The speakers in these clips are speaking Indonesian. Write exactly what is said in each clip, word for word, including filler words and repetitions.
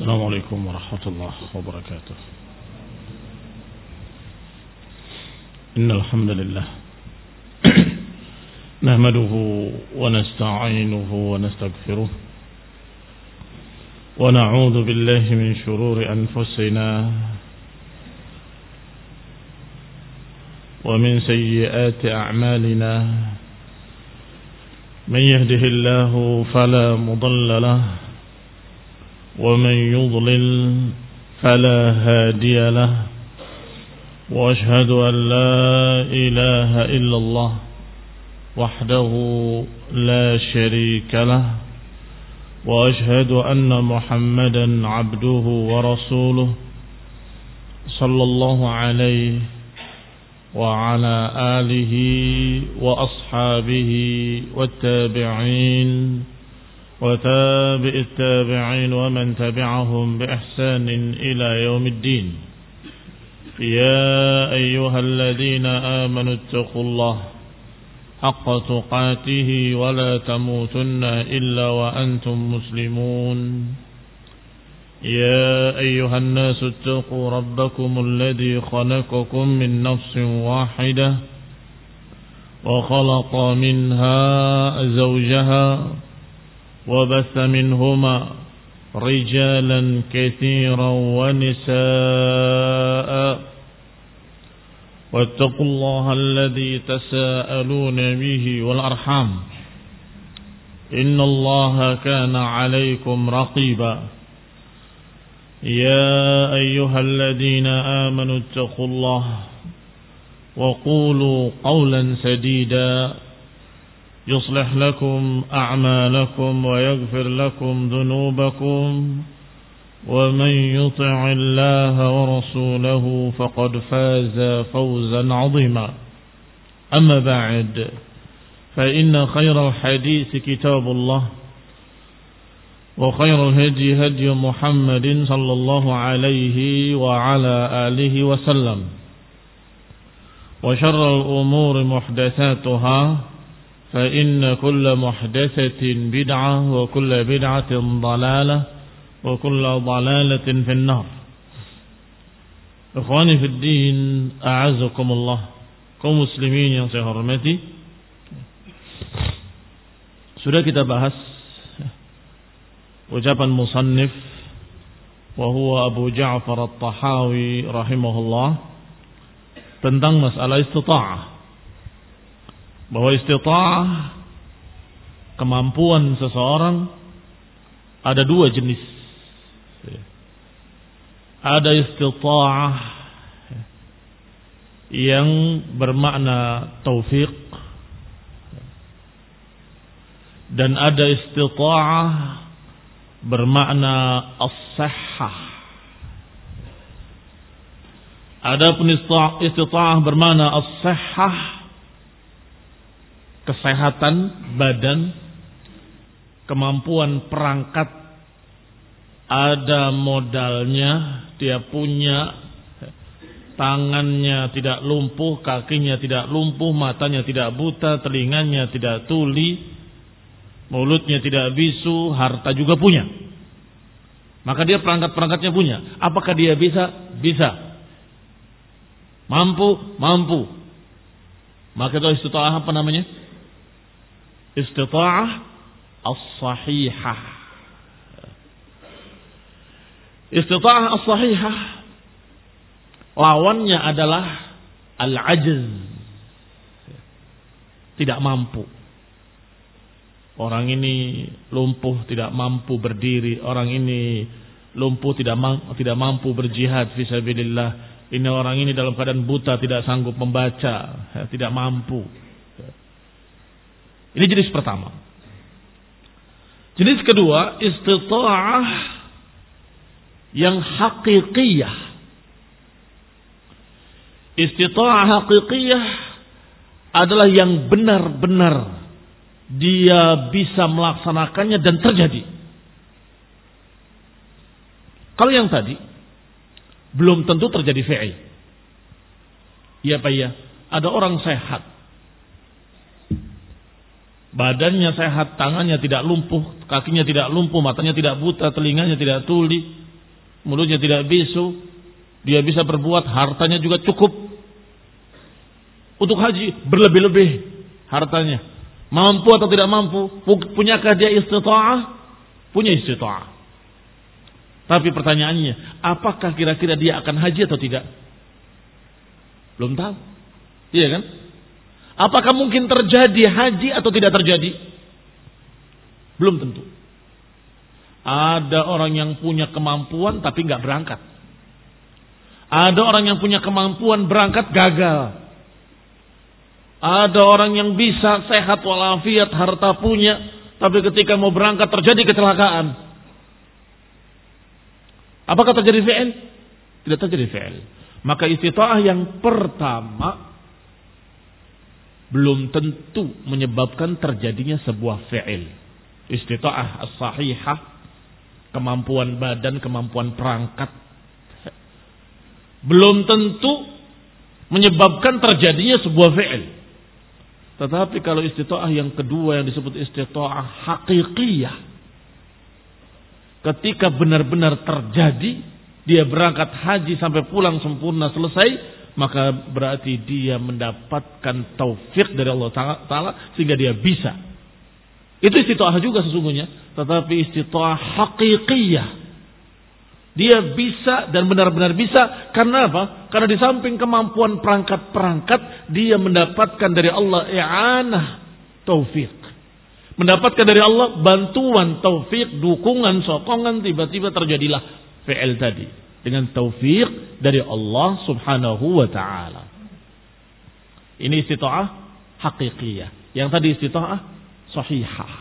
السلام عليكم ورحمة الله وبركاته. إن الحمد لله نحمده ونستعينه ونستغفره ونعوذ بالله من شرور أنفسنا ومن سيئات أعمالنا. من يهده الله فلا مضل له ومن يضلل فلا هادي له وأشهد أن لا إله إلا الله وحده لا شريك له وأشهد أن محمدا عبده ورسوله صلى الله عليه وعلى آله وأصحابه والتابعين وتابع التابعين ومن تبعهم بإحسان إلى يوم الدين. يا أيها الذين آمنوا اتقوا الله حق تقاته ولا تموتن إلا وأنتم مسلمون. يا أيها الناس اتقوا ربكم الذي خلقكم من نفس واحدة وخلق منها زوجها وبث منهما رجالا كثيرا ونساء واتقوا الله الذي تساءلون به والأرحام إن الله كان عليكم رقيبا. يا أيها الذين آمنوا اتقوا الله وقولوا قولا سديدا يصلح لكم أعمالكم ويغفر لكم ذنوبكم ومن يطع الله ورسوله فقد فاز فوزا عظيما. أما بعد فإن خير الحديث كتاب الله وخير الهدي هدي محمد صلى الله عليه وعلى آله وسلم وشر الأمور محدثاتها فإن كل محدثة بدعة وكل بدعة ضلالة وكل ضلالة في النار. Ikhwani fi din, a'azzakumullah, kaum muslimin yang saya hormati. Sudah kita bahas ucapan musannif wa huwa Abu Ja'far At-Tahawi rahimahullah tentang masalah istita'ah, bahwa istita'ah, kemampuan seseorang, ada dua jenis. Ada istita'ah yang bermakna taufik, dan ada istita'ah bermakna as-sihhah. Adapun istita'ah bermakna as-sihhah, kesehatan badan, kemampuan perangkat, ada modalnya, dia punya, tangannya tidak lumpuh, kakinya tidak lumpuh, matanya tidak buta, telinganya tidak tuli, mulutnya tidak bisu, harta juga punya. Maka dia perangkat-perangkatnya punya. Apakah dia bisa? Bisa. Mampu? Mampu. Maka itu istita'ah apa namanya? Istita'ah as-sahihah. Istita'ah as-sahihah lawannya adalah al-ajz, tidak mampu. Orang ini lumpuh, tidak mampu berdiri. Orang ini lumpuh, tidak mampu, tidak mampu berjihad fisabilillah. Ini orang ini dalam keadaan buta, tidak sanggup membaca, tidak mampu. Ini jenis pertama. Jenis kedua, istita'ah yang hakikiyah. Istita'ah hakikiyah adalah yang benar-benar dia bisa melaksanakannya dan terjadi. Kalau yang tadi belum tentu terjadi fi'il. Iya Pak ya, ada orang sehat, badannya sehat, tangannya tidak lumpuh, kakinya tidak lumpuh, matanya tidak buta, telinganya tidak tuli, mulutnya tidak bisu, dia bisa berbuat, hartanya juga cukup untuk haji, berlebih-lebih hartanya. Mampu atau tidak mampu? Punyakah dia istita'ah? Punya istita'ah. Tapi pertanyaannya, apakah kira-kira dia akan haji atau tidak? Belum tahu. Iya kan? Apakah mungkin terjadi haji atau tidak terjadi? Belum tentu. Ada orang yang punya kemampuan tapi nggak berangkat. Ada orang yang punya kemampuan berangkat gagal. Ada orang yang bisa sehat walafiat, harta punya, tapi ketika mau berangkat terjadi kecelakaan. Apakah terjadi fi'il? Tidak terjadi fi'il. Maka istita'ah yang pertama belum tentu menyebabkan terjadinya sebuah fi'il. Istita'ah as-sahihah, kemampuan badan, kemampuan perangkat, belum tentu menyebabkan terjadinya sebuah fi'il. Tetapi kalau istita'ah yang kedua yang disebut istita'ah haqiqiyah, ketika benar-benar terjadi, dia berangkat haji sampai pulang sempurna selesai, maka berarti dia mendapatkan taufik dari Allah Ta'ala sehingga dia bisa. Itu istita'ah juga sesungguhnya, tetapi istita'ah haqiqiyah. Dia bisa dan benar-benar bisa. Karena apa? Karena di samping kemampuan perangkat-perangkat, dia mendapatkan dari Allah i'anah, taufik. Mendapatkan dari Allah bantuan, taufik, dukungan, sokongan. Tiba-tiba terjadilah fi'il tadi dengan taufik dari Allah subhanahu wa ta'ala. Ini istita'ah haqiqiyah. Yang tadi istita'ah sahihah.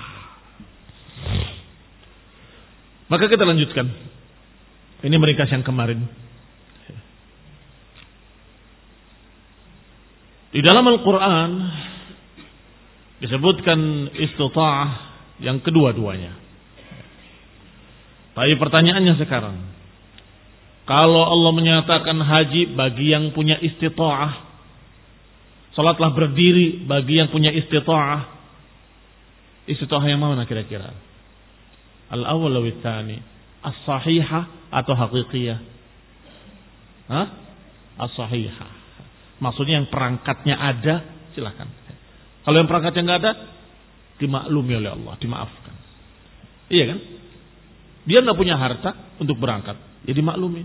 Maka kita lanjutkan. Ini meringkas yang kemarin. Di dalam Al-Quran disebutkan istita'ah yang kedua-duanya. Tapi pertanyaannya sekarang, kalau Allah menyatakan haji bagi yang punya istita'ah, salatlah berdiri bagi yang punya istita'ah, istita'ah yang mana kira-kira? Al-awwal atau ats-tsani? As-sahihah atau haqiqiyah? Hah? As-sahihah. Maksudnya yang perangkatnya ada, silakan. Kalau yang perangkatnya enggak ada, dimaklumi oleh Allah, dimaafkan. Iya kan? Dia enggak punya harta untuk berangkat, ya dimaklumi.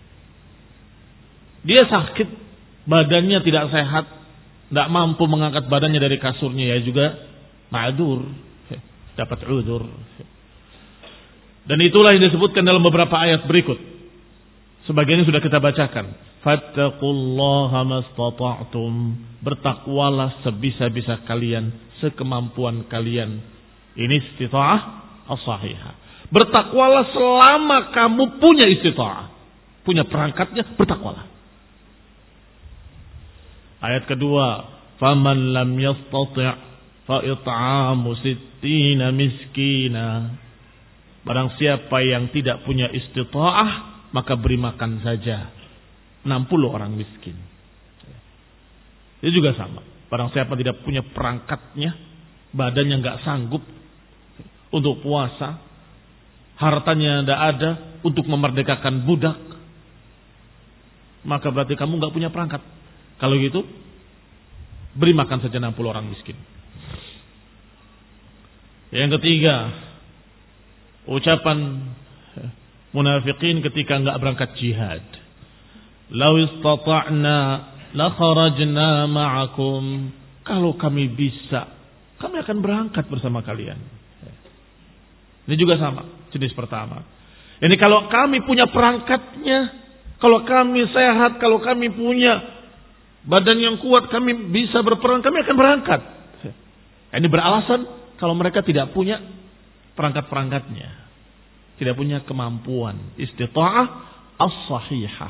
Dia sakit, badannya tidak sehat, enggak mampu mengangkat badannya dari kasurnya, ya juga ma'dzur, dapat udzur. Dan itulah yang disebutkan dalam beberapa ayat berikut. Sebagiannya sudah kita bacakan. Fattaqullaha mastata'tum. Bertakwalah sebisa-bisa kalian, sekemampuan kalian. Ini istita'ah as-sahihah. Bertakwalah selama kamu punya istita'ah. Punya perangkatnya, bertakwalah. Ayat kedua, faman lam yastati' fa it'amu sittina miskina. Barang siapa yang tidak punya istita'ah, maka beri makan saja enam puluh orang miskin. Itu juga sama. Barang siapa tidak punya perangkatnya, badannya enggak sanggup untuk puasa, hartanya tidak ada untuk memerdekakan budak, maka berarti kamu enggak punya perangkat. Kalau gitu, beri makan saja enam puluh orang miskin. Yang ketiga, ucapan munafikin ketika enggak berangkat jihad. Lau istata'na la kharajna ma'akum. Kalau kami bisa, kami akan berangkat bersama kalian. Ini juga sama, jenis pertama. Ini kalau kami punya perangkatnya, kalau kami sehat, kalau kami punya badan yang kuat, kami bisa berperang, kami akan berangkat. Ini beralasan kalau mereka tidak punya perangkat-perangkatnya, tidak punya kemampuan istita'ah as-sahihah.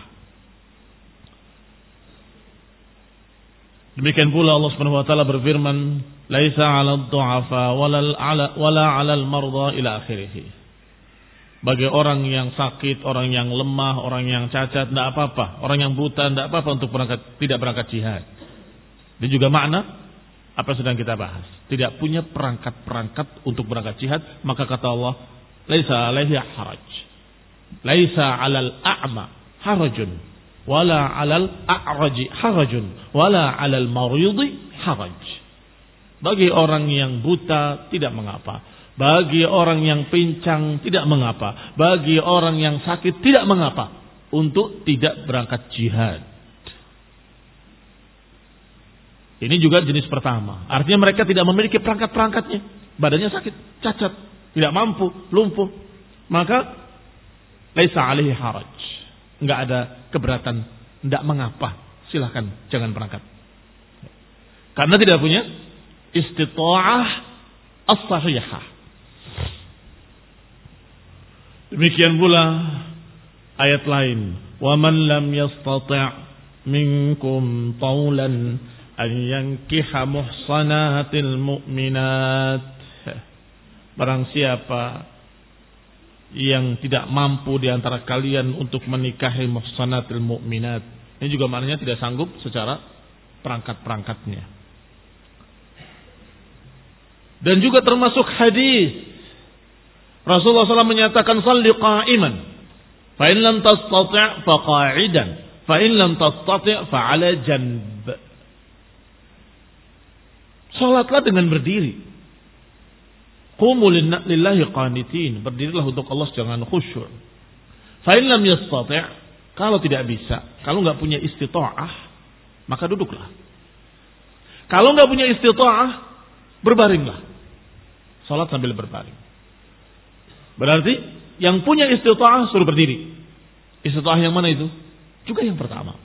Demikian pula Allah Subhanahu wa taala berfirman, "Laisa 'alal du'afa wala 'ala wala 'alal marda" ila akhirih. Bagi orang yang sakit, orang yang lemah, orang yang cacat tidak apa-apa, orang yang buta tidak apa-apa untuk berangkat, tidak berangkat jihad. Ini juga makna apa yang sedang kita bahas. Tidak punya perangkat-perangkat untuk berangkat jihad, maka kata Allah, laisa alaihi haraj. Laisa 'alal a'ma harajun wala 'alal a'raji harajun wala 'alal maridi haraj. Bagi orang yang buta tidak mengapa, bagi orang yang pincang tidak mengapa, bagi orang yang sakit tidak mengapa untuk tidak berangkat jihad. Ini juga jenis pertama. Artinya mereka tidak memiliki perangkat-perangkatnya, badannya sakit, cacat, tidak mampu, lumpuh, maka laisa alaihi haraj, enggak ada keberatan, enggak mengapa, silahkan jangan berangkat. Karena tidak punya istita'ah as-sahihah. Demikian pula ayat lain, wa man lam yastati' minkum tawlan an yankiha muhsanatil mu'minat. Barang siapa yang tidak mampu di antara kalian untuk menikahi muhsanatil mu'minat. Ini juga maknanya tidak sanggup secara perangkat-perangkatnya. Dan juga termasuk hadis Rasulullah shallallahu alaihi wasallam menyatakan salli qa'iman, fa in lam tastati' fa qa'idan, fa in lam tastati' fa 'ala janb. Salatlah dengan berdiri. Qumu lillahi qanitin, berdirilah untuk Allah jangan khusyuk. Fa in lam yastati', kalau tidak bisa, kalau enggak punya istita'ah, maka duduklah. Kalau enggak punya istita'ah, berbaringlah. Salat sambil berbaring. Berarti yang punya istita'ah suruh berdiri. Istita'ah yang mana itu? Juga yang pertama.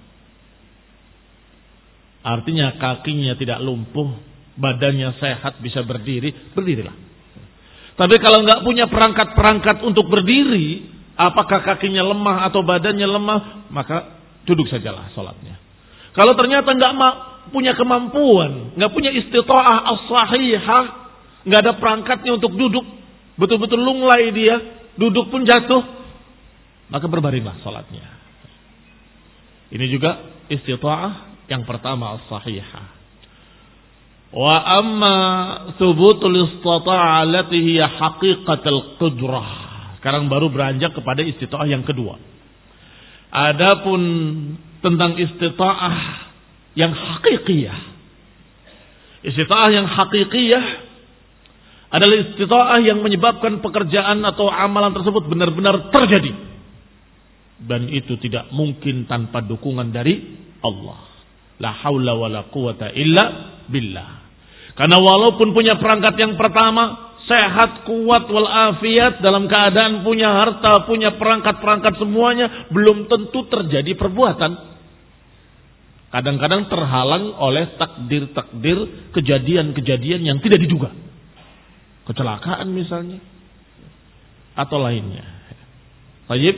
Artinya kakinya tidak lumpuh, badannya sehat, bisa berdiri, berdirilah. Tapi kalau nggak punya perangkat-perangkat untuk berdiri, apakah kakinya lemah atau badannya lemah, maka duduk sajalah sholatnya. Kalau ternyata nggak punya kemampuan, nggak punya istita'ah as-sahihah, nggak ada perangkatnya untuk duduk, betul-betul lunglai dia, duduk pun jatuh, maka berbaringlah sholatnya. Ini juga istita'ah yang pertama as-sahihah. Wa amma thubutul istita'ah allati hiya haqiqatul qudrah. Sekarang baru beranjak kepada istita'ah yang kedua. Adapun tentang istita'ah yang hakikiyah. Istita'ah yang hakikiyah adalah istita'ah yang menyebabkan pekerjaan atau amalan tersebut benar-benar terjadi. Dan itu tidak mungkin tanpa dukungan dari Allah. La haula wala quwata illa billah. Karena walaupun punya perangkat yang pertama, sehat, kuat, walafiat, dalam keadaan punya harta, punya perangkat-perangkat semuanya, belum tentu terjadi perbuatan. Kadang-kadang terhalang oleh takdir-takdir, kejadian-kejadian yang tidak diduga. Kecelakaan misalnya, atau lainnya. Baik.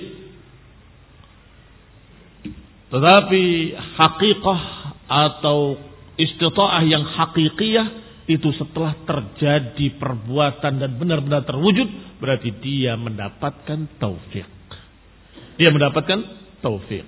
Tetapi hakikah atau istita'ah yang hakikiyah itu setelah terjadi perbuatan dan benar-benar terwujud, berarti dia mendapatkan taufik. Dia mendapatkan taufik.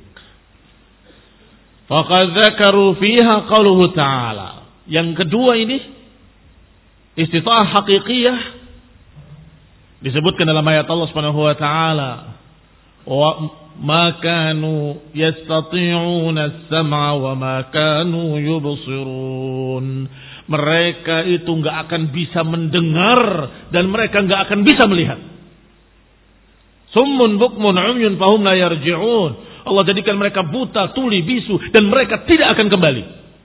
Faqad dzakaru fiha qauluhu ta'ala. Yang kedua ini istita'ah hakikiyah disebutkan dalam ayat Allah Subhanahu wa taala, wa ma kanu yastati'una as-sam'a wa ma kanu yubsirun. Mereka itu enggak akan bisa mendengar dan mereka enggak akan bisa melihat. Summun bukmun umyun fahum la yarji'un. Allah jadikan mereka buta, tuli, bisu dan mereka tidak akan kembali.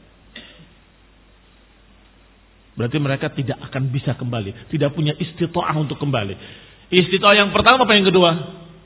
Berarti mereka tidak akan bisa kembali, tidak punya istita'ah untuk kembali. Istita'ah yang pertama apa yang kedua?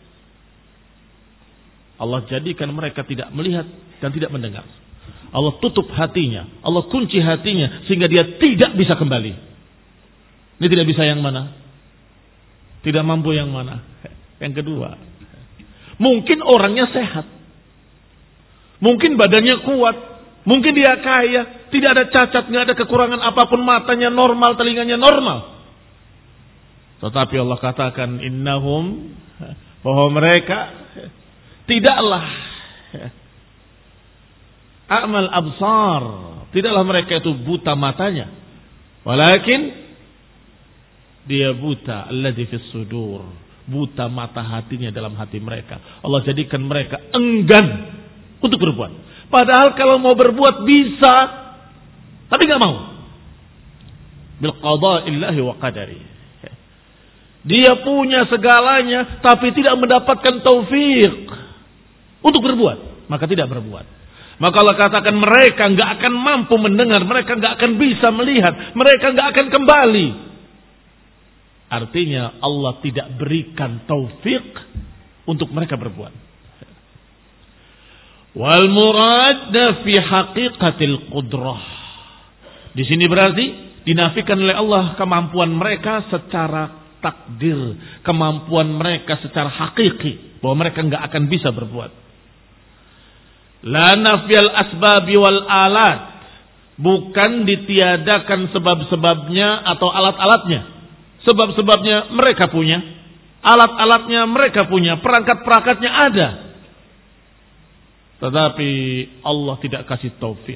Allah jadikan mereka tidak melihat dan tidak mendengar. Allah tutup hatinya, Allah kunci hatinya sehingga dia tidak bisa kembali. Ini tidak bisa yang mana? Tidak mampu yang mana? Yang kedua. Mungkin orangnya sehat. Mungkin badannya kuat. Mungkin dia kaya, tidak ada cacat, tidak ada kekurangan apapun, matanya normal, telinganya normal. Tetapi Allah katakan innahum, bahwa mereka tidaklah a'mal absar, tidaklah mereka itu buta matanya, walakin dia buta alladzi fis sudur, buta mata hatinya dalam hati mereka. Allah jadikan mereka enggan untuk berbuat. Padahal kalau mau berbuat bisa, tapi nggak mau. Bil qada'illahi wa qadari. Dia punya segalanya, tapi tidak mendapatkan taufik untuk berbuat, maka tidak berbuat. Maka Allah katakan mereka nggak akan mampu mendengar, mereka nggak akan bisa melihat, mereka nggak akan kembali. Artinya Allah tidak berikan taufik untuk mereka berbuat. Wal murad fi haqiqatil qudrah. Di sini berarti dinafikan oleh Allah kemampuan mereka secara takdir, kemampuan mereka secara hakiki, bahwa mereka nggak akan bisa berbuat. La nafyal asbabi wal alat, bukan ditiadakan sebab-sebabnya atau alat-alatnya. Sebab-sebabnya mereka punya, alat-alatnya mereka punya, perangkat-perangkatnya ada. Tetapi Allah tidak kasih taufik.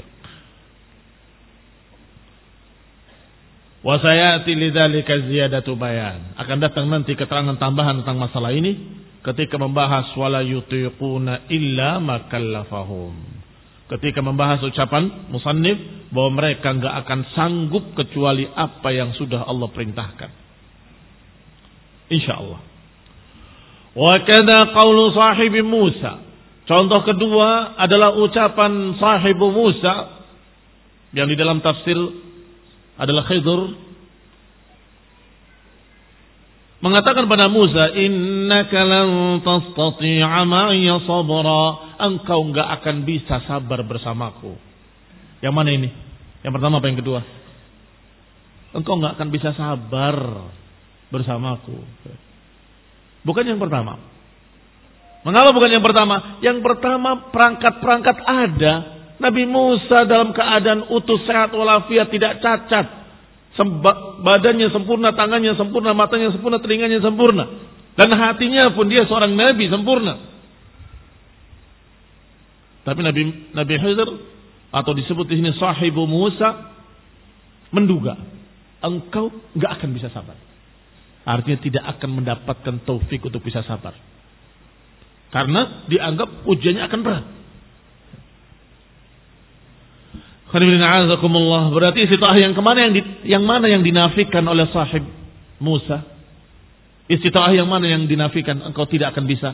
Wa sayati lidzalika ziyadatu bayan. Akan datang nanti keterangan tambahan tentang masalah ini ketika membahas wala yutiquna illa ma kallafahum. Ketika membahas ucapan musannif bahwa mereka enggak akan sanggup kecuali apa yang sudah Allah perintahkan. Insyaallah. Wa kadza qaulu sahibi Musa. Contoh kedua adalah ucapan sahibu Musa yang di dalam tafsir adalah Khidir mengatakan pada Musa, innaka lan tastati'a ma'iya sabra, engkau enggak akan bisa sabar bersamaku. Yang mana ini? Yang pertama apa yang kedua? Engkau enggak akan bisa sabar bersamaku. Bukan yang pertama. Mengapa bukan yang pertama? Yang pertama perangkat-perangkat ada. Nabi Musa dalam keadaan utuh sehat walafiat, tidak cacat. Semba, badannya sempurna, tangannya sempurna, matanya sempurna, telinganya sempurna. Dan hatinya pun dia seorang nabi sempurna. Tapi Nabi Nabi Khidir atau disebut di sini sahibu Musa menduga engkau enggak akan bisa sabar. Artinya tidak akan mendapatkan taufik untuk bisa sabar. Karena dianggap ujiannya akan berat. Berarti istita'ah yang kemana yang di, yang mana yang dinafikan oleh sahib Musa? Istita'ah yang mana yang dinafikan engkau tidak akan bisa?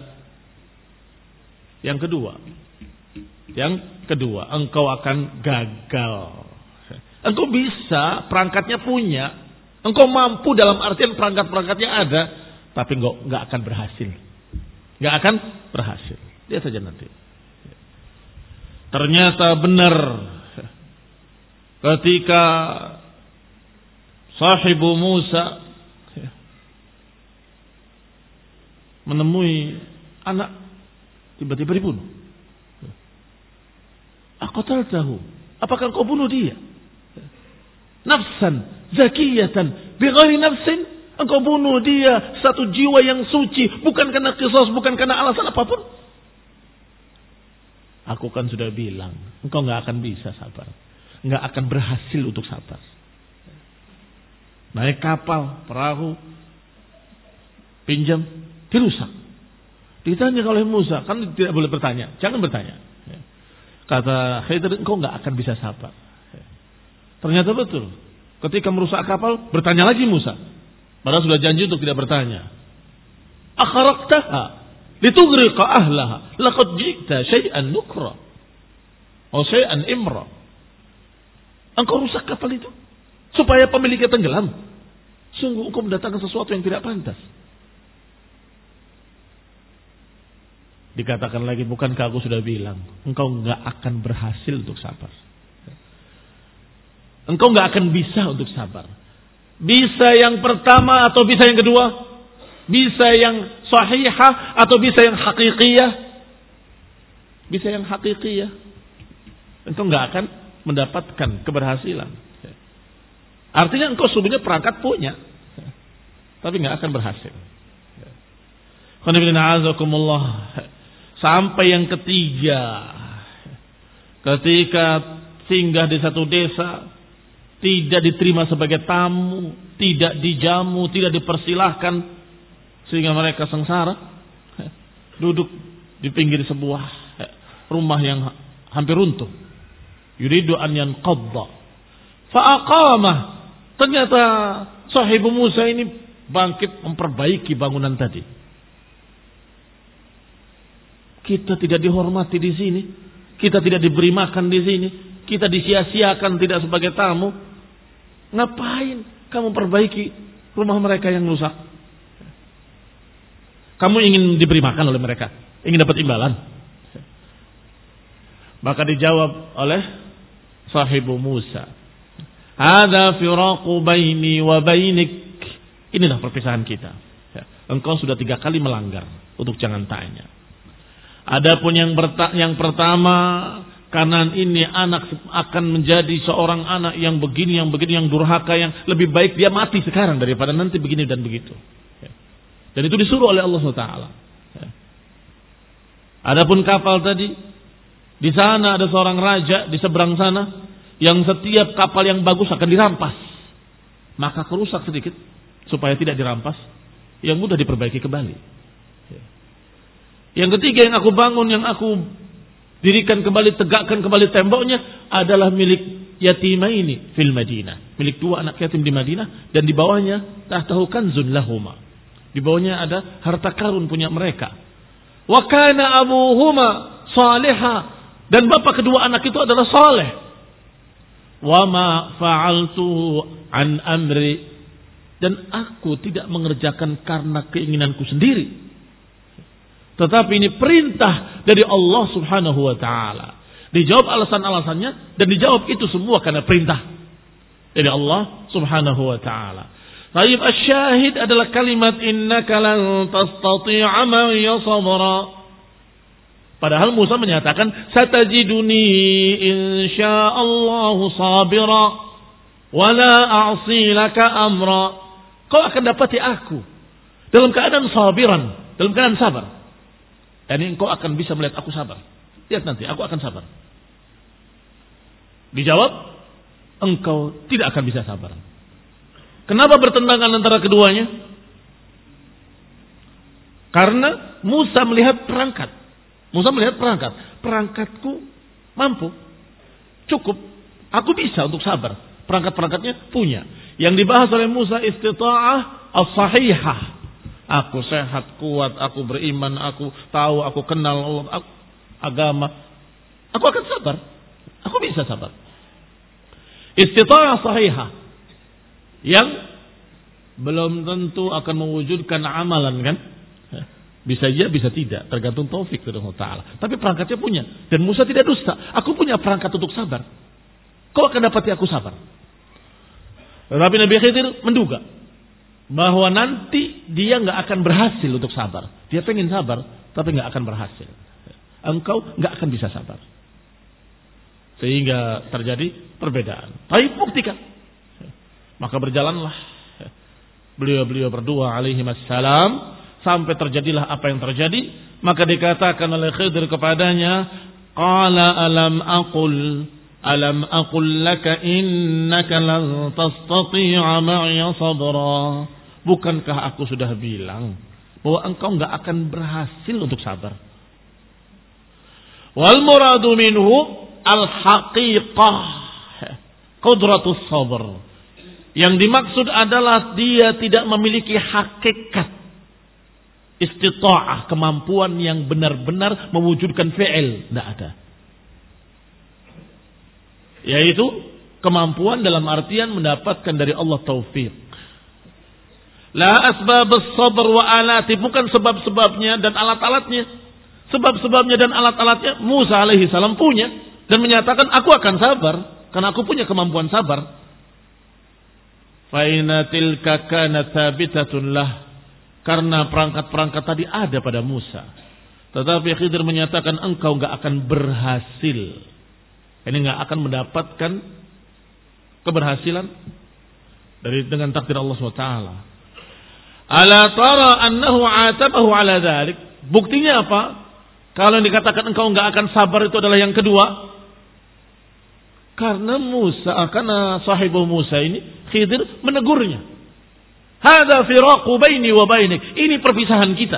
Yang kedua. Yang kedua, engkau akan gagal. Engkau bisa, perangkatnya punya. Engkau mampu dalam artian perangkat-perangkatnya ada, tapi engkau enggak akan berhasil. Enggak akan berhasil. Lihat saja nanti. Ternyata benar ketika sahibu Musa menemui anak tiba-tiba dibunuh. Aqataltahu? Apakah engkau bunuh dia? Nafsan zakiyatan bighairi nafsin? Engkau bunuh dia satu jiwa yang suci, bukan karena qisas, bukan karena alasan apapun. Aku kan sudah bilang, engkau enggak akan bisa sabar. Enggak akan berhasil untuk sabar. Naik kapal, perahu, pinjam, dirusak. Ditanya oleh Musa, kan tidak boleh bertanya, jangan bertanya. Kata Khidir, engkau enggak akan bisa sabar. Ternyata betul. Ketika merusak kapal, bertanya lagi Musa. Padahal sudah janji untuk tidak bertanya. Akharaqtaha litughriqa ahlaha laqad ji'ta syai'an nukra. Atau syai'an imra. Engkau rusak kapal itu supaya pemiliknya tenggelam. Sungguh engkau mendatangkan sesuatu yang tidak pantas. Dikatakan lagi, bukankah aku sudah bilang engkau enggak akan berhasil untuk sabar. Engkau enggak akan bisa untuk sabar. Bisa yang pertama atau bisa yang kedua? Bisa yang sahihah atau bisa yang hakikiyah? Bisa yang hakikiyah. Engkau enggak akan mendapatkan keberhasilan. Artinya engkau sebenarnya perangkat punya, tapi enggak akan berhasil. Sampai yang ketiga, ketika singgah di satu desa, tidak diterima sebagai tamu, tidak dijamu, tidak dipersilahkan, sehingga mereka sengsara, duduk di pinggir sebuah rumah yang hampir runtuh. Yuridu an yanqadda. Fa aqamah. Ternyata sahibu Musa ini bangkit memperbaiki bangunan tadi. Kita tidak dihormati di sini, kita tidak diberi makan di sini, kita disia-siakan tidak sebagai tamu. Ngapain kamu perbaiki rumah mereka yang rusak? Kamu ingin diberi makan oleh mereka, ingin dapat imbalan. Maka dijawab oleh sahibu Musa, "Hadza firaqu baini wa bainik." Inilah perpisahan kita. Engkau sudah tiga kali melanggar, untuk jangan tanya. Adapun yang berta- yang pertama, karena ini anak akan menjadi seorang anak yang begini, yang begini, yang durhaka, yang lebih baik dia mati sekarang daripada nanti begini dan begitu. Dan itu disuruh oleh Allah subhanahu wa taala. Adapun kapal tadi, di sana ada seorang raja di seberang sana yang setiap kapal yang bagus akan dirampas. Maka kerusak sedikit supaya tidak dirampas, yang mudah diperbaiki kembali. Yang ketiga yang aku bangun, yang aku dirikan kembali, tegakkan kembali temboknya adalah milik yatima ini fil Madinah, milik dua anak yatim di Madinah, dan di bawahnya tahtahu kanzun lahuma, di bawahnya ada harta karun punya mereka. Wa kana abuhuma salihah, dan bapak kedua anak itu adalah saleh. Wa ma fa'altu an amri, dan aku tidak mengerjakan karena keinginanku sendiri, tetapi ini perintah dari Allah subhanahu wa ta'ala. Dijawab alasan-alasannya, dan dijawab itu semua karena perintah dari Allah subhanahu wa ta'ala. Taib asyahid adalah kalimat innaka lan tastati'a ma'iya sabra. Padahal Musa menyatakan satajiduni insyaallahu sabira wala a'si laka amra. Kau akan dapati aku dalam keadaan sabiran, dalam keadaan sabar. Dan engkau akan bisa melihat aku sabar. Lihat nanti, aku akan sabar. Dijawab, engkau tidak akan bisa sabar. Kenapa bertentangan antara keduanya? Karena Musa melihat perangkat. Musa melihat perangkat. Perangkatku mampu, cukup. Aku bisa untuk sabar. Perangkat-perangkatnya punya. Yang dibahas oleh Musa istita'ah as-sahihah. Aku sehat, kuat, aku beriman, aku tahu, aku kenal Allah, aku, agama. Aku akan sabar. Aku bisa sabar. Istita'ah sahihah, yang belum tentu akan mewujudkan amalan, kan? Bisa iya, bisa tidak, tergantung taufik dari Allah Ta'ala. Tapi perangkatnya punya. Dan Musa tidak dusta. Aku punya perangkat untuk sabar. Kau akan dapati aku sabar. Tetapi Nabi Khidir menduga bahwa nanti dia nggak akan berhasil untuk sabar. Dia pengen sabar, tapi nggak akan berhasil. Engkau nggak akan bisa sabar. Sehingga terjadi perbedaan. Tapi buktikan. Maka berjalanlah beliau-beliau berdua alaihi wassalam sampai terjadilah apa yang terjadi. Maka dikatakan oleh Khidir kepadanya, qala alam aqul alam aqul laka innaka lan tastati'a ma'iya sabra. Bukankah aku sudah bilang bahwa engkau enggak akan berhasil untuk sabar? Wal muradu minhu al haqiqah qudratus sabr. Yang dimaksud adalah dia tidak memiliki hakikat istita'ah, kemampuan yang benar-benar mewujudkan fi'il, tidak ada. Yaitu kemampuan dalam artian mendapatkan dari Allah taufik. La asbabus sabr wa alati, bukan sebab-sebabnya dan alat-alatnya. Sebab-sebabnya dan alat-alatnya Musa alaihi salam punya dan menyatakan aku akan sabar karena aku punya kemampuan sabar. Fa inna tilka kanat thabitatun lah, karena perangkat-perangkat tadi ada pada Musa. Tetapi Khidir menyatakan engkau enggak akan berhasil. Ini enggak akan mendapatkan keberhasilan dari dengan takdir Allah subhanahu wa taala. Ala tara annahu atabahu ala dzalik. Buktinya apa? Kalau yang dikatakan engkau enggak akan sabar itu adalah yang kedua. Karena Musa, karena sahibu Musa ini Khidir menegurnya. Hada firaqu baini wa bainik. Ini perpisahan kita.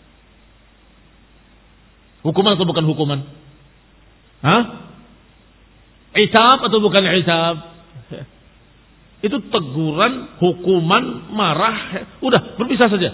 Hukuman atau bukan hukuman? Hah? Itab atau bukan itab? Itu teguran, hukuman, marah. Udah, berpisah saja.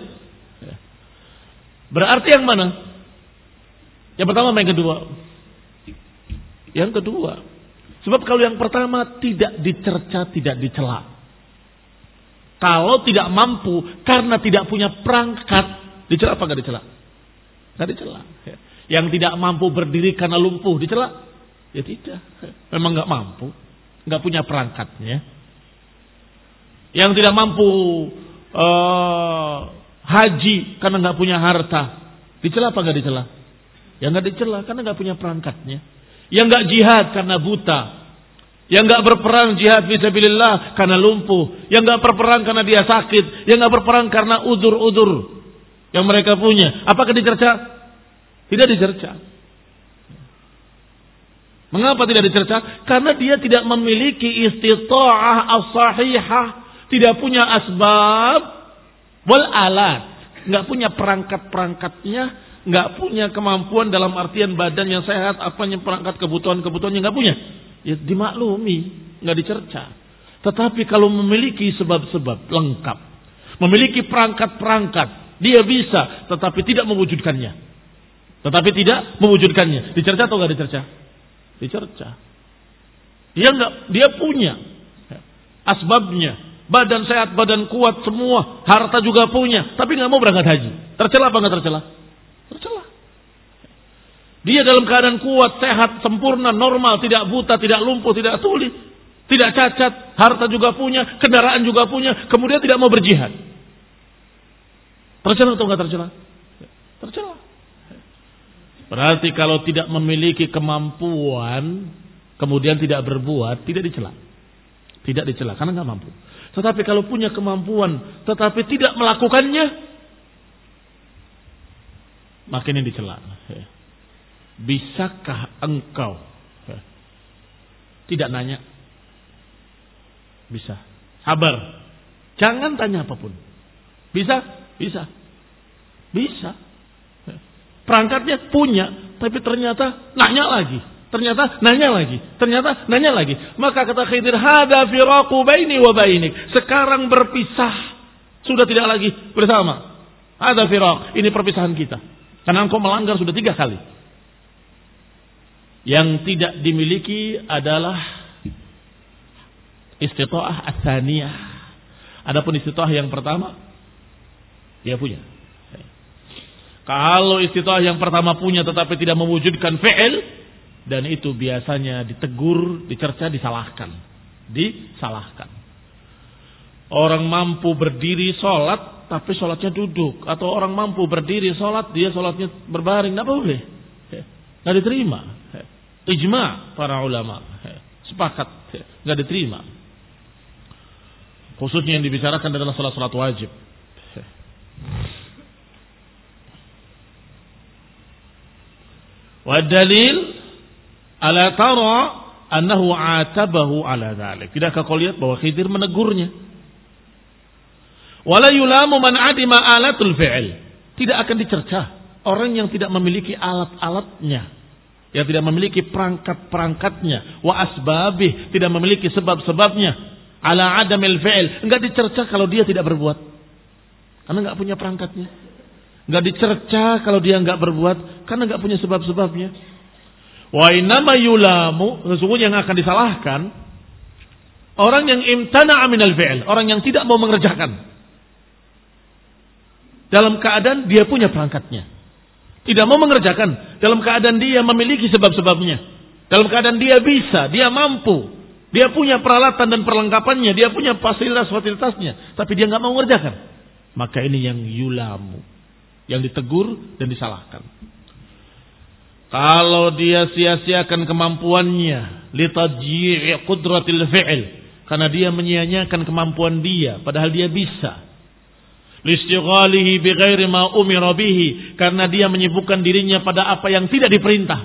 Berarti yang mana? Yang pertama apa yang kedua? Yang kedua. Sebab kalau yang pertama tidak dicerca, tidak dicela. Kalau tidak mampu karena tidak punya perangkat, dicela apa enggak dicela? Enggak dicela. Yang tidak mampu berdiri karena lumpuh, dicela? Ya tidak. Memang enggak mampu, enggak punya perangkatnya. Yang tidak mampu uh, haji karena enggak punya harta, dicela apa enggak dicela? Ya enggak dicela karena enggak punya perangkatnya. Yang enggak jihad karena buta. Yang enggak berperang jihad fisabilillah karena lumpuh, yang enggak berperang karena dia sakit, yang enggak berperang karena udzur-udzur yang mereka punya. Apakah dicerca? Tidak dicerca. Mengapa tidak dicerca? Karena dia tidak memiliki istita'ah as-sahihah, tidak punya asbab wal alat, enggak punya perangkat-perangkatnya, enggak punya kemampuan dalam artian badan yang sehat, apanya perangkat kebutuhan-kebutuhannya enggak punya. Ya dimaklumi, nggak dicerca. Tetapi kalau memiliki sebab-sebab lengkap, memiliki perangkat-perangkat, dia bisa, tetapi tidak mewujudkannya. Tetapi tidak mewujudkannya. Dicerca atau nggak dicerca? Dicerca. Dia nggak, dia punya asbabnya, badan sehat, badan kuat semua, harta juga punya, tapi nggak mau berangkat haji. Tercela apa nggak tercela? Tercela. Dia dalam keadaan kuat, sehat, sempurna, normal, tidak buta, tidak lumpuh, tidak tuli, tidak cacat, harta juga punya, kendaraan juga punya, kemudian tidak mau berjihad. Tercela atau enggak tercela? Tercela. Berarti kalau tidak memiliki kemampuan, kemudian tidak berbuat, tidak dicela. Tidak dicela, karena enggak mampu. Tetapi kalau punya kemampuan, tetapi tidak melakukannya, makin ini dicela. Bisakah engkau? Tidak nanya. Bisa. Sabar. Jangan tanya apapun. Bisa? Bisa. Bisa. Perangkatnya punya, tapi ternyata nanya lagi. Ternyata nanya lagi. Ternyata nanya lagi. Maka kata Khidir, hada firaqu baini wa bainik. Sekarang berpisah. Sudah tidak lagi bersama. Hada firaq. Ini perpisahan kita. Karena engkau melanggar sudah tiga kali. Yang tidak dimiliki adalah istita'ah ats-tsaniyah. Adapun istita'ah yang pertama dia punya. Kalau istita'ah yang pertama punya tetapi tidak mewujudkan fi'il, dan itu biasanya ditegur, dicerca, disalahkan. Disalahkan. Orang mampu berdiri sholat tapi sholatnya duduk, atau orang mampu berdiri sholat dia sholatnya berbaring, tidak boleh. Tidak diterima. Ijma' para ulama. Sepakat. Tidak diterima. Khususnya yang dibicarakan adalah salat-salat wajib. Wa dalil ala tara annahu atabahu ala dhalik. Tidakkah kau lihat bahwa Khidir menegurnya? Wala yulamu man adima alatul fi'il. Tidak akan dicerca orang yang tidak memiliki alat-alatnya, yang tidak memiliki perangkat-perangkatnya, wa asbabih, tidak memiliki sebab-sebabnya, ala adamil fi'il. Enggak dicerca kalau dia tidak berbuat, karena enggak punya perangkatnya. Enggak dicerca kalau dia enggak berbuat, karena enggak punya sebab-sebabnya. Wa innama yulamu, sesungguhnya yang akan disalahkan orang yang imtana'a minal fi'il, orang yang tidak mau mengerjakan dalam keadaan dia punya perangkatnya. Tidak mau mengerjakan dalam keadaan dia memiliki sebab-sebabnya, dalam keadaan dia bisa, dia mampu, dia punya peralatan dan perlengkapannya, dia punya fasilitas-fasilitasnya, tapi dia nggak mau mengerjakan. Maka ini yang yulamu, yang ditegur dan disalahkan. Kalau dia sia-siakan kemampuannya, litadji'i qudratil fi'il, karena dia menyia-nyiakan kemampuan dia, padahal dia bisa. Listighalihi bighairi ma umira bihi, karena dia menyibukkan dirinya pada apa yang tidak diperintah.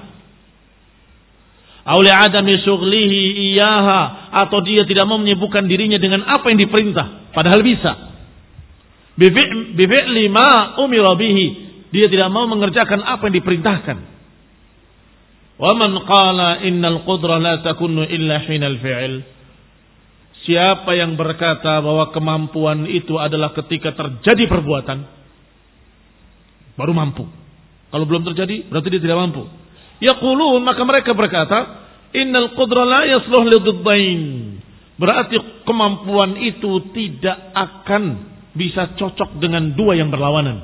Aw li'adami syughlihi iyaha, atau dia tidak mau menyibukkan dirinya dengan apa yang diperintah padahal bisa. bi fi'li ma umira bihi. Dia tidak mau mengerjakan apa yang diperintahkan. Wa man qala innal qudrah la takunu illa hinal fi'il. Siapa yang berkata bahwa kemampuan itu adalah ketika terjadi perbuatan, baru mampu. Kalau belum terjadi, berarti dia tidak mampu. Yaqulun, maka mereka berkata, innal qudrah la yasluh liddain. Berarti kemampuan itu tidak akan bisa cocok dengan dua yang berlawanan.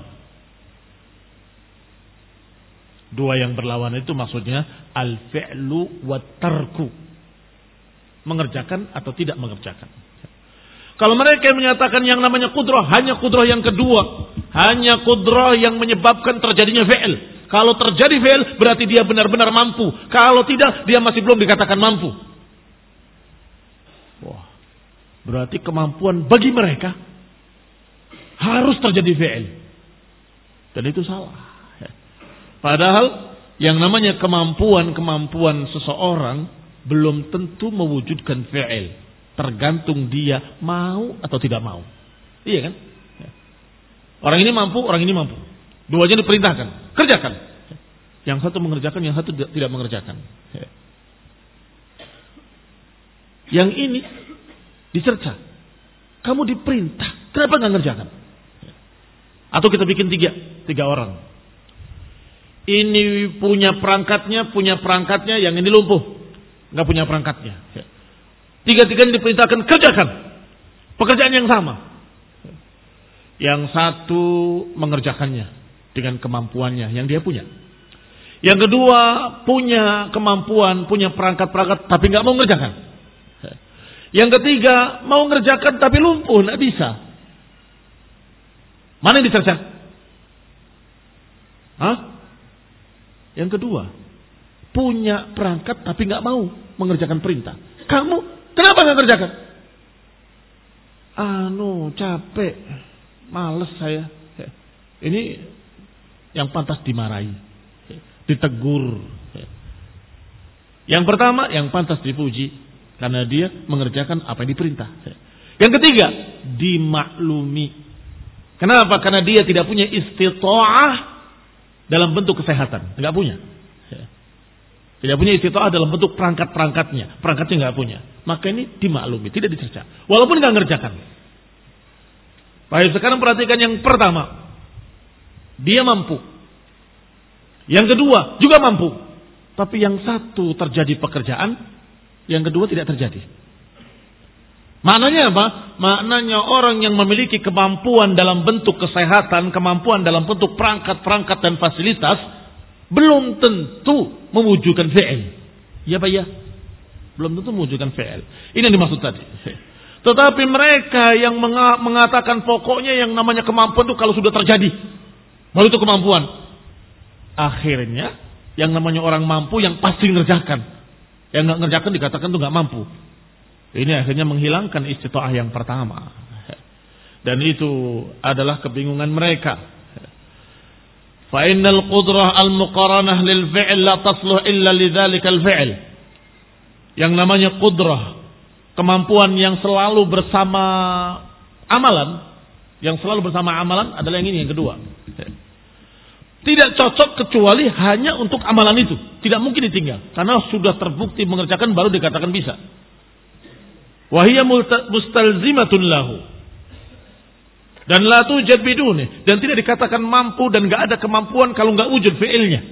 Dua yang berlawanan itu maksudnya al-fi'lu wa tarku. Mengerjakan atau tidak mengerjakan. Kalau mereka yang menyatakan yang namanya kudrah, hanya kudrah yang kedua. Hanya kudrah yang menyebabkan terjadinya fi'il. Kalau terjadi fi'il, berarti dia benar-benar mampu. Kalau tidak, dia masih belum dikatakan mampu. Wah, berarti kemampuan bagi mereka harus terjadi fi'il. Dan itu salah. Padahal yang namanya kemampuan-kemampuan seseorang belum tentu mewujudkan fi'il. Tergantung dia mau atau tidak mau. Iya kan? Orang ini mampu, orang ini mampu. Duanya diperintahkan, kerjakan. Yang satu mengerjakan, yang satu tidak mengerjakan. Yang ini dicerca. Kamu diperintah, kenapa nggak ngerjakan? Atau kita bikin tiga, tiga orang. Ini punya perangkatnya, punya perangkatnya, yang ini lumpuh. Nggak punya perangkatnya. Tiga-tiganya diperintahkan kerjakan pekerjaan yang sama. Yang satu mengerjakannya dengan kemampuannya yang dia punya. Yang kedua punya kemampuan, punya perangkat-perangkat tapi nggak mau mengerjakan. Yang ketiga mau mengerjakan tapi lumpuh, nggak bisa. Mana yang dicerca? Hah? Yang kedua. Punya perangkat tapi nggak mau mengerjakan perintah. Kamu kenapa nggak kerjakan? Anu capek, males saya. Ini yang pantas dimarahi, ditegur. Yang pertama yang pantas dipuji karena dia mengerjakan apa yang diperintah. Yang ketiga dimaklumi. Kenapa? Karena dia tidak punya istita'ah dalam bentuk kesehatan, nggak punya. Tidak punya istita'ah dalam bentuk perangkat-perangkatnya. Perangkatnya nggak punya. Maka ini dimaklumi, tidak dicerca. Walaupun nggak ngerjakan. Baik, sekarang perhatikan yang pertama. Dia mampu. Yang kedua juga mampu. Tapi yang satu terjadi pekerjaan, yang kedua tidak terjadi. Maknanya apa? Maknanya orang yang memiliki kemampuan dalam bentuk kesehatan, kemampuan dalam bentuk perangkat-perangkat dan fasilitas, belum tentu mewujudkan fi'il. Ya Pak ya? Belum tentu mewujudkan fi'il. Ini yang dimaksud tadi. Tetapi mereka yang mengatakan pokoknya yang namanya kemampuan itu kalau sudah terjadi, baru itu kemampuan. Akhirnya yang namanya orang mampu yang pasti ngerjakan. Yang nggak ngerjakan dikatakan itu nggak mampu. Ini akhirnya menghilangkan istita'ah yang pertama. Dan itu adalah kebingungan mereka. Fa innal qudrah al-muqaranah lil fi'l la tasluh illa lidzalikal fi'l. Yang namanya qudrah, kemampuan yang selalu bersama amalan, yang selalu bersama amalan adalah yang ini yang kedua. Tidak cocok kecuali hanya untuk amalan itu, tidak mungkin ditinggal karena sudah terbukti mengerjakan baru dikatakan bisa. Wa hiya mustalzimatun lahu. Dan la tujad biduni, dan tidak dikatakan mampu dan enggak ada kemampuan kalau enggak wujud fi'ilnya.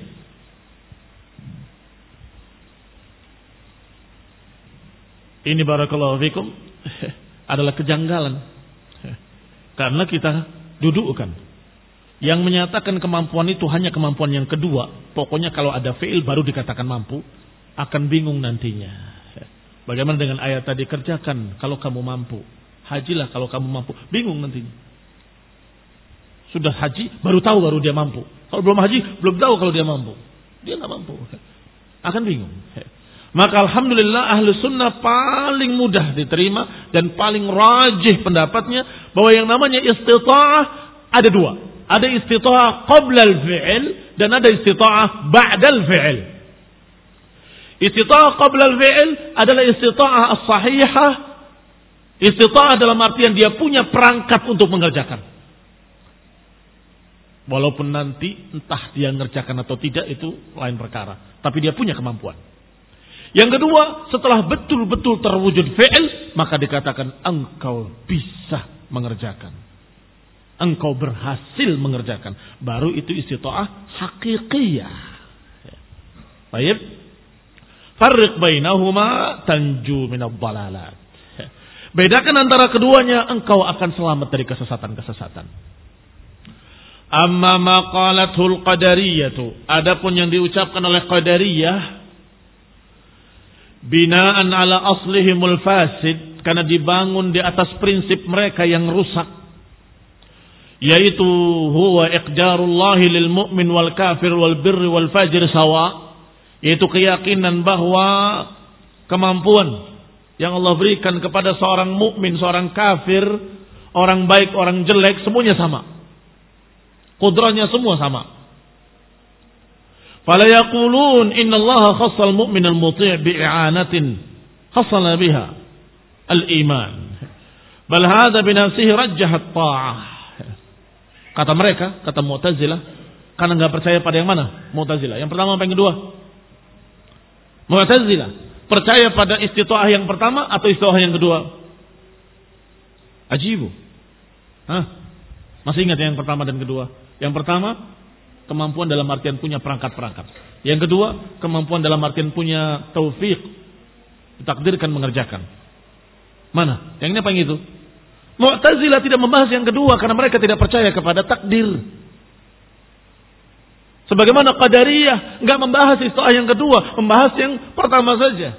Ini barakallahu fikum adalah kejanggalan. Karena kita dudukkan yang menyatakan kemampuan itu hanya kemampuan yang kedua, pokoknya kalau ada fi'il baru dikatakan mampu, akan bingung nantinya. Bagaimana dengan ayat tadi, kerjakan kalau kamu mampu, hajilah kalau kamu mampu, bingung nantinya. Sudah haji, baru tahu baru dia mampu. Kalau belum haji, belum tahu kalau dia mampu. Dia nggak mampu. Akan bingung. Maka alhamdulillah ahlu sunnah paling mudah diterima dan paling rajih pendapatnya bahwa yang namanya istita'ah ada dua. Ada istita'ah qabla al-fi'il dan ada istita'ah ba'da al-fi'il. Istita'ah qabla al-fi'il adalah istita'ah as-sahihah. Istita'ah dalam artian dia punya perangkat untuk mengerjakan. Walaupun nanti entah dia ngerjakan atau tidak itu lain perkara. Tapi dia punya kemampuan. Yang kedua, setelah betul-betul terwujud fi'il, maka dikatakan engkau bisa mengerjakan. Engkau berhasil mengerjakan. Baru itu istita'ah hakikiyah. Baik. Farriq bainahuma tanju minad dhalalat. Bedakan antara keduanya, engkau akan selamat dari kesesatan-kesesatan. Amma ma qalatul qadariyatu, adapun yang diucapkan oleh qadariyah binaan ala aslihimul fasid, karena dibangun di atas prinsip mereka yang rusak, yaitu huwa iqdarullahi lil mu'min wal kafir wal birri wal fajir sawa, yaitu keyakinan bahwa kemampuan yang Allah berikan kepada seorang mukmin, seorang kafir, orang baik, orang jelek, semuanya sama. Kudrahnya semua sama. Fala yaqulun innallaha khassal mu'minal muti' bi'anatin khassala biha al-iman. Bal hadha binafsihi rajjahat ta'ah. Kata mereka, kata Mu'tazilah, karena enggak percaya pada yang mana? Mu'tazilah. Yang pertama apa yang kedua? Mu'tazilah percaya pada istita'ah yang pertama atau istita'ah yang kedua? Ajibu. Hah? Masih ingat yang pertama dan kedua? Yang pertama, kemampuan dalam artian punya perangkat-perangkat. Yang kedua, kemampuan dalam artian punya taufik, ditakdirkan mengerjakan. Mana? Yang ini apa yang itu? Mu'tazilah tidak membahas yang kedua karena mereka tidak percaya kepada takdir. Sebagaimana Qadariyah enggak membahas istilah yang kedua, membahas yang pertama saja.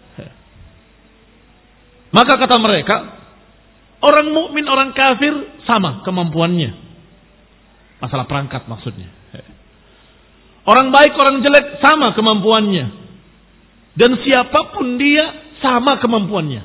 Maka kata mereka, orang mukmin, orang kafir sama kemampuannya. Masalah perangkat maksudnya. Orang baik, orang jelek sama kemampuannya. Dan siapapun dia sama kemampuannya.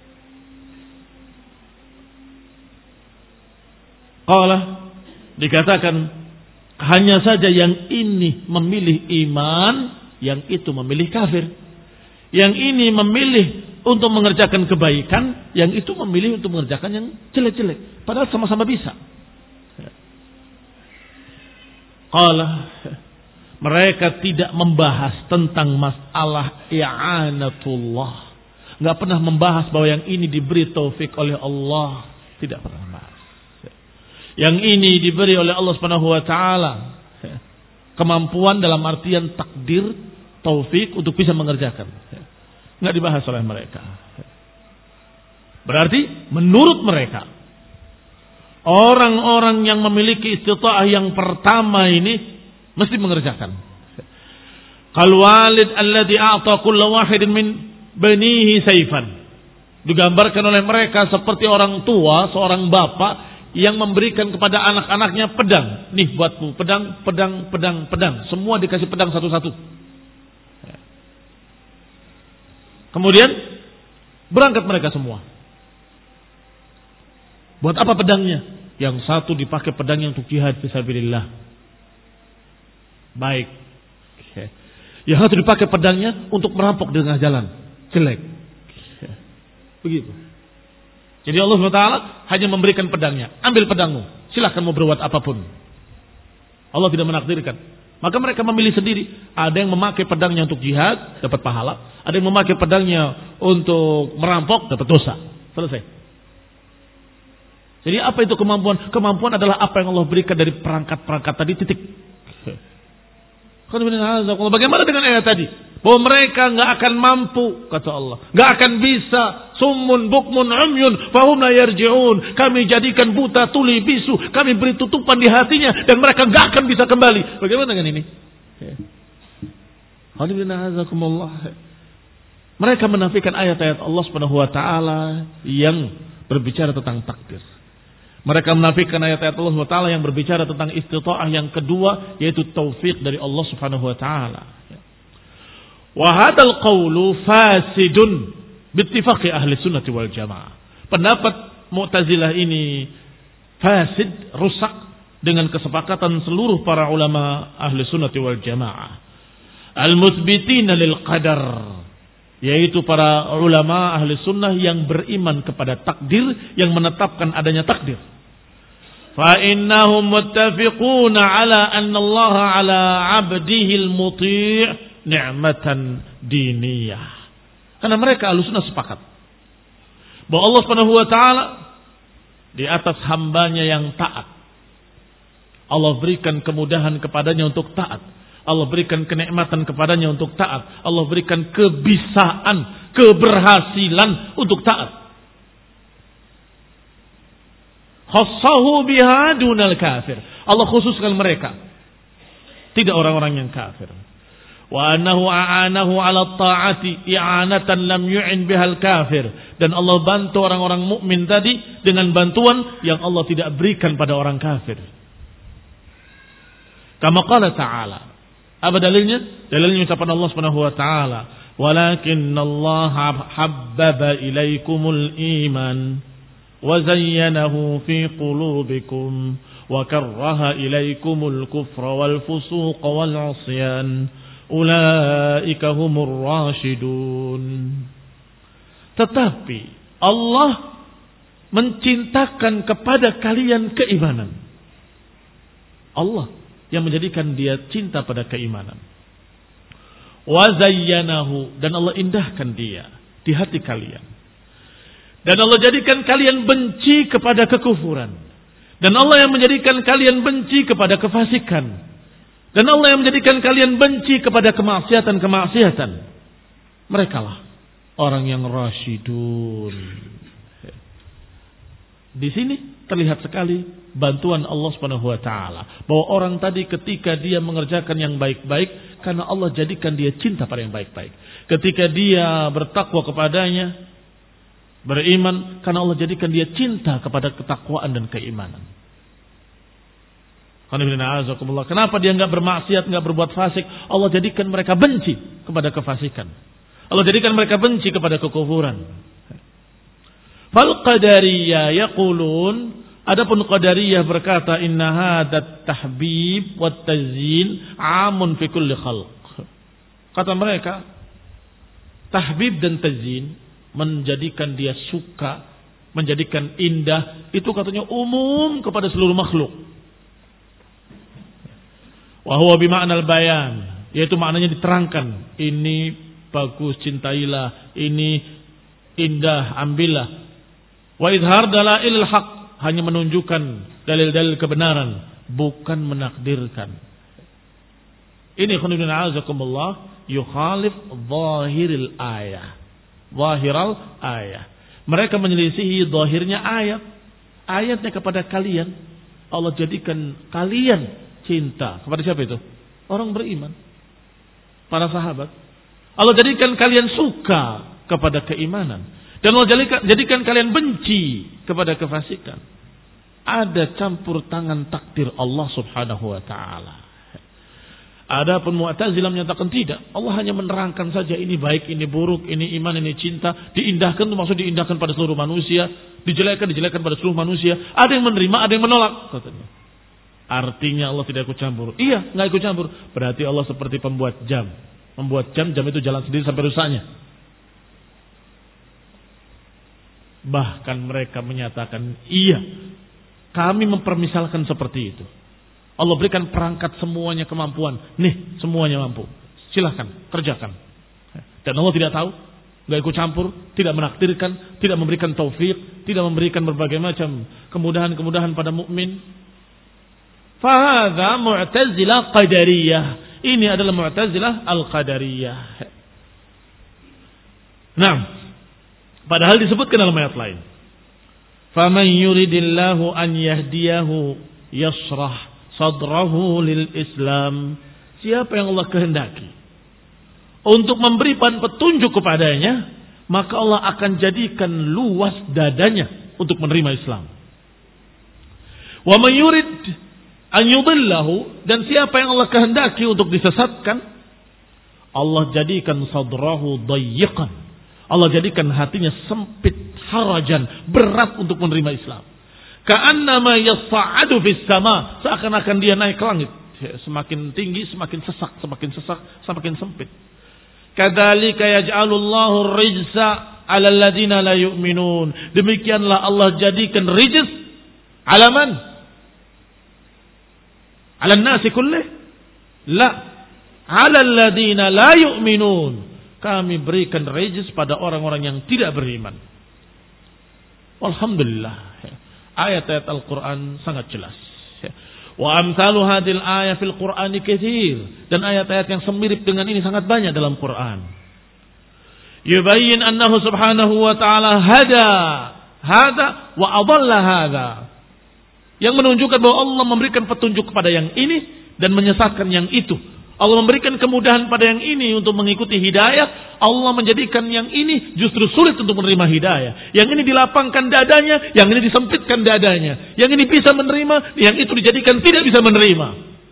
Qala, dikatakan hanya saja yang ini memilih iman, yang itu memilih kafir. Yang ini memilih untuk mengerjakan kebaikan, yang itu memilih untuk mengerjakan yang jelek-jelek. Padahal sama-sama bisa. Qala, mereka tidak membahas tentang masalah i'anatullah. Enggak pernah membahas bahwa yang ini diberi taufik oleh Allah, tidak pernah membahas. Yang ini diberi oleh Allah Subhanahu wa taala kemampuan dalam artian takdir, taufik untuk bisa mengerjakan. Enggak dibahas oleh mereka. Berarti menurut mereka, orang-orang yang memiliki istita'ah yang pertama ini mesti mengerjakan. Qal walid alladhi a'ta kulla wahidin min banihi sayfan. Digambarkan oleh mereka seperti orang tua, seorang bapak yang memberikan kepada anak-anaknya pedang. Nih buatmu, pedang, pedang, pedang, pedang. Semua dikasih pedang satu-satu. Kemudian berangkat mereka semua. Buat apa pedangnya? Yang satu dipakai pedangnya untuk jihad fisabilillah. Baik. Yang satu dipakai pedangnya untuk merampok di tengah jalan. Jelek. Begitu. Jadi Allah subhanahu wa taala hanya memberikan pedangnya. Ambil pedangmu. Silahkan mau berbuat apapun. Allah tidak menakdirkan. Maka mereka memilih sendiri. Ada yang memakai pedangnya untuk jihad, dapat pahala. Ada yang memakai pedangnya untuk merampok, dapat dosa. Selesai. Jadi apa itu kemampuan? Kemampuan adalah apa yang Allah berikan dari perangkat-perangkat tadi, titik. Bagaimana dengan ayat tadi? Bahwa mereka nggak akan mampu, kata Allah, nggak akan bisa. Summun bukmun umyun fahum la yarji'un. Kami jadikan buta, tuli, bisu. Kami beri tutupan di hatinya dan mereka nggak akan bisa kembali. Bagaimana dengan ini? Mereka menafikan ayat-ayat Allah Subhanahu wa taala yang berbicara tentang takdir. Mereka menafikan ayat-ayat Allah Subhanahu wa taala yang berbicara tentang istita'ah yang kedua, yaitu taufik dari Allah Subhanahu wa taala. Wa hadzal qawlu fasidun bittifaqi ahli sunnati wal jamaah. Pendapat Mu'tazilah ini fasid, rusak dengan kesepakatan seluruh para ulama ahli sunnati wal jamaah. Al-muthbitina lil qadar, yaitu para ulama ahli sunnah yang beriman kepada takdir, yang menetapkan adanya takdir. fa innahum muttafiquna ala anna Allah ala 'abdihi al-muti' ni'matan diniyah. Karena mereka Ahlussunnah sepakat bahwa Allah Subhanahu wa taala di atas hambanya yang taat. Allah berikan kemudahan kepadanya untuk taat. Allah berikan kenikmatan kepadanya untuk taat. Allah berikan kebisaan, keberhasilan untuk taat. Khassahu biha dunal kafir. Allah khususkan mereka, tidak orang-orang yang kafir. Wa annahu a'anahu 'ala ta'ati i'anatan lam yu'in bihal kafir. Dan Allah bantu orang-orang mukmin tadi dengan bantuan yang Allah tidak berikan pada orang kafir. Kama qala ta'ala. Apa dalilnya? Dalilnya ucapan Allah Subhanahu wa taala, "Walakinnallaha habbaba ilaikumul iman wa zayyanahu fi qulubikum wa karraha ilaikumul kufra wal fusuqa wal 'isyan." Ulaika humur rasyidun. Tetapi Allah mencintakan kepada kalian keimanan. Allah yang menjadikan dia cinta pada keimanan. Wa zayyanahu, dan Allah indahkan dia di hati kalian. Dan Allah jadikan kalian benci kepada kekufuran. Dan Allah yang menjadikan kalian benci kepada kefasikan. Dan Allah yang menjadikan kalian benci kepada kemaksiatan-kemaksiatan. Merekalah orang yang rasyidun. Di sini terlihat sekali bantuan Allah Subhanahu wa taala, bahwa orang tadi ketika dia mengerjakan yang baik-baik karena Allah jadikan dia cinta pada yang baik-baik. Ketika dia bertakwa kepadanya, beriman karena Allah jadikan dia cinta kepada ketakwaan dan keimanan. Kenapa dia enggak bermaksiat, enggak berbuat fasik? Allah jadikan mereka benci kepada kefasikan. Allah jadikan mereka benci kepada kekufuran. Fal qadariyah yaqulun, adapun qadariyah berkata, inna hadat tahbib wat tazyin amun fi kulli khalq. Kata mereka, tahbib dan tazyin, menjadikan dia suka, menjadikan indah, itu katanya umum kepada seluruh makhluk. Wa huwa bima'nal bayan, yaitu maknanya diterangkan. Ini bagus, cintailah. Ini indah, ambillah. Wa idhar dalailil haq, hanya menunjukkan dalil-dalil kebenaran, bukan menakdirkan. Ini khonibun a'azakumullah yukhalif zahiril ayah. Zahiral ayah. Mereka menyelisihi zahirnya ayat. Ayatnya kepada kalian, Allah jadikan kalian cinta. Kepada siapa itu? Orang beriman, para sahabat. Allah jadikan kalian suka kepada keimanan. Dan Allah jadikan, jadikan kalian benci kepada kefasikan. Ada campur tangan takdir Allah Subhanahu wa ta'ala. Adapun Mu'tazilah menyatakan tidak. Allah hanya menerangkan saja ini baik, ini buruk, ini iman, ini cinta. Diindahkan itu maksud diindahkan pada seluruh manusia. Dijelekan, dijelekan pada seluruh manusia. Ada yang menerima, ada yang menolak, katanya. Artinya Allah tidak ikut campur. Iya, nggak ikut campur. Berarti Allah seperti pembuat jam. Membuat jam, jam itu jalan sendiri sampai rusaknya. Bahkan mereka menyatakan, iya, kami mempermisalkan seperti itu. Allah berikan perangkat semuanya kemampuan. Nih, semuanya mampu. Silahkan, kerjakan. Dan Allah tidak tahu, nggak ikut campur, tidak menakdirkan, tidak memberikan taufik, tidak memberikan berbagai macam kemudahan-kemudahan pada mukmin. Fahadha Mu'tazilah Qadariyah. Ini adalah Mu'tazilah Al-Qadariyah. Nah, padahal disebutkan dalam ayat lain. Faman yuridillahu an yahdiyahu yasrah sadrahu lil Islam. Siapa yang Allah kehendaki untuk memberi petunjuk kepadanya, maka Allah akan jadikan luas dadanya untuk menerima Islam. Wa man yurid an yudillahu, dan siapa yang Allah kehendaki untuk disesatkan, Allah jadikan sadrahu dayyiqan. Allah jadikan hatinya sempit, harajan, berat untuk menerima Islam. Ka'annama yas'adu fis sama, seakan-akan dia naik ke langit. Semakin tinggi, semakin sesak, semakin sesak, semakin sempit. Kadzalika yaj'alullahu rijsa 'alal ladzina la yu'minun. Demikianlah Allah jadikan rijs, alaman, 'Alan nasi kullih? La. 'Alal ladina la yu'minun. Kami berikan rejis pada orang-orang yang tidak beriman. Alhamdulillah. Ayat-ayat Al-Quran sangat jelas. Wa amsalu hadil ayat fil Qur'ani katsir. Dan ayat-ayat yang semirip dengan ini sangat banyak dalam Quran. Yubayyin annahu subhanahu wa ta'ala hada hada wa adalla hada. Yang menunjukkan bahwa Allah memberikan petunjuk kepada yang ini dan menyesatkan yang itu. Allah memberikan kemudahan pada yang ini untuk mengikuti hidayah. Allah menjadikan yang ini justru sulit untuk menerima hidayah. Yang ini dilapangkan dadanya, yang ini disempitkan dadanya. Yang ini bisa menerima, yang itu dijadikan tidak bisa menerima.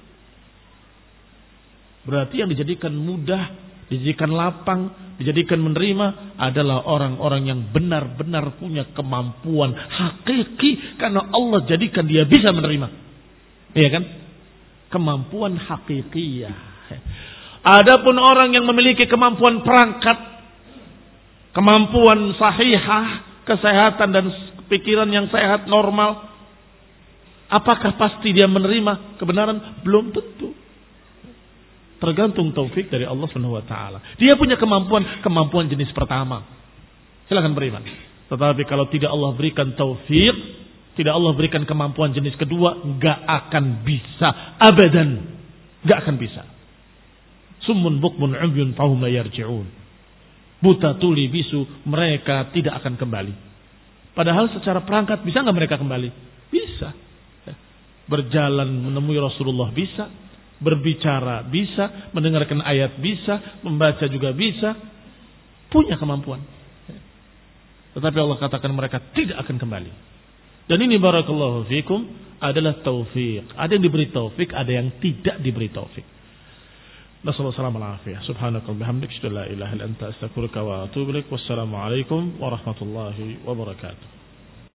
Berarti yang dijadikan mudah, dijadikan lapang, dijadikan menerima adalah orang-orang yang benar-benar punya kemampuan hakiki karena Allah jadikan dia bisa menerima. Iya kan? Kemampuan hakikiyah. Adapun orang yang memiliki kemampuan perangkat, kemampuan sahihah, kesehatan dan pikiran yang sehat normal, apakah pasti dia menerima kebenaran? Belum tentu. Tergantung taufik dari Allah Subhanahu wa taala. Dia punya kemampuan kemampuan jenis pertama. Silakan beriman. Tetapi kalau tidak Allah berikan taufik, tidak Allah berikan kemampuan jenis kedua, enggak akan bisa abadan. Enggak akan bisa. Summun bukmun umyun fahum la yarji'un. Buta tuli bisu, mereka tidak akan kembali. Padahal secara perangkat bisa enggak mereka kembali? Bisa. Berjalan menemui Rasulullah bisa, berbicara bisa, mendengarkan ayat bisa, membaca juga bisa, punya kemampuan. Tetapi Allah katakan mereka tidak akan kembali. Dan ini barakallahu fikum adalah taufik. Ada yang diberi taufik, ada yang tidak diberi taufik. Nasallahu alaihi wasallam. Subhanakallahumma bihamdika asyhadu an la ilaha illa anta astaghfiruka wa atubu ilaik. Wassalamu alaikum warahmatullahi wabarakatuh.